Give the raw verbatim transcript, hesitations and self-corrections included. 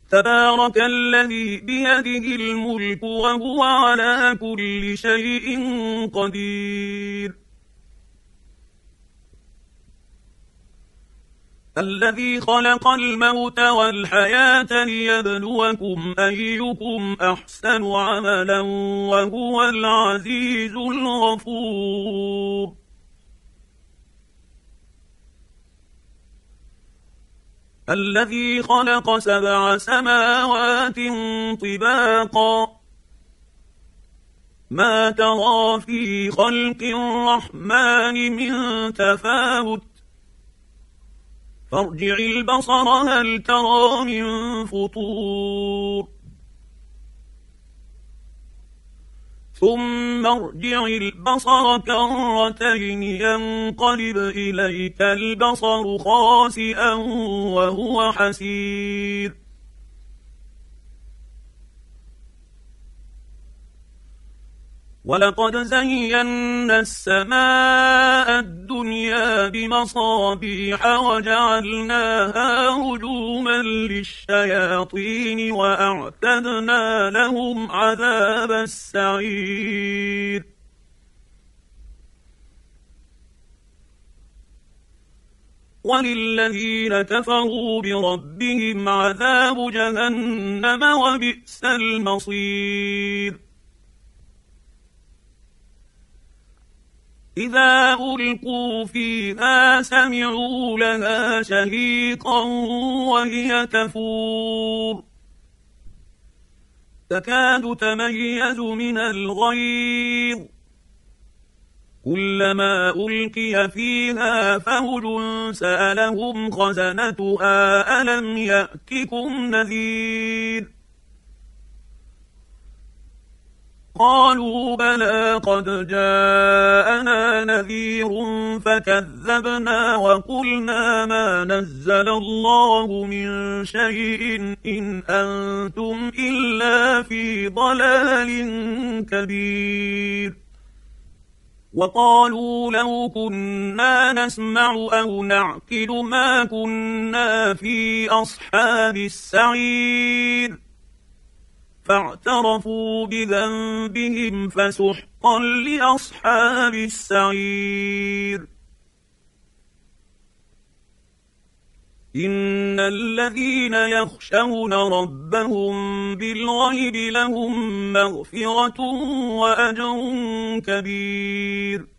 تبارك الذي بيده الملك وهو على كل شيء قدير. الذي خلق الموت والحياة ليبلوكم أيكم أحسن عملا وهو العزيز الغفور. الذي خلق سبع سماوات طباقا ما ترى في خلق الرحمن من تفاوت فارجع البصر هل ترى من فطور ثم ارجع البصر كرتين ينقلب إليك البصر خاسئا وهو حسير. ولقد زينا السماء الدنيا بمصابيح وجعلناها رجوما للشياطين وأعتدنا لهم عذاب السعير. وللذين كفروا بربهم عذاب جهنم وبئس المصير. إذا ألقوا فيها سمعوا لها شهيقا وهي تفور تكاد تميز من الغيظ كلما ألقي فيها فوج سألهم خزنتها ألم يأتكم نذير قالوا بلى قد جاءنا نذير فكذبنا وقلنا ما نزل الله من شيء إن أنتم إلا في ضلال كبير. وقالوا لو كنا نسمع أو نعقل ما كنا في أصحاب السعير فاعترفوا بذنبهم فسحقا لأصحاب السعير. إن الذين يخشون ربهم بالغيب لهم مغفرة وأجر كبير.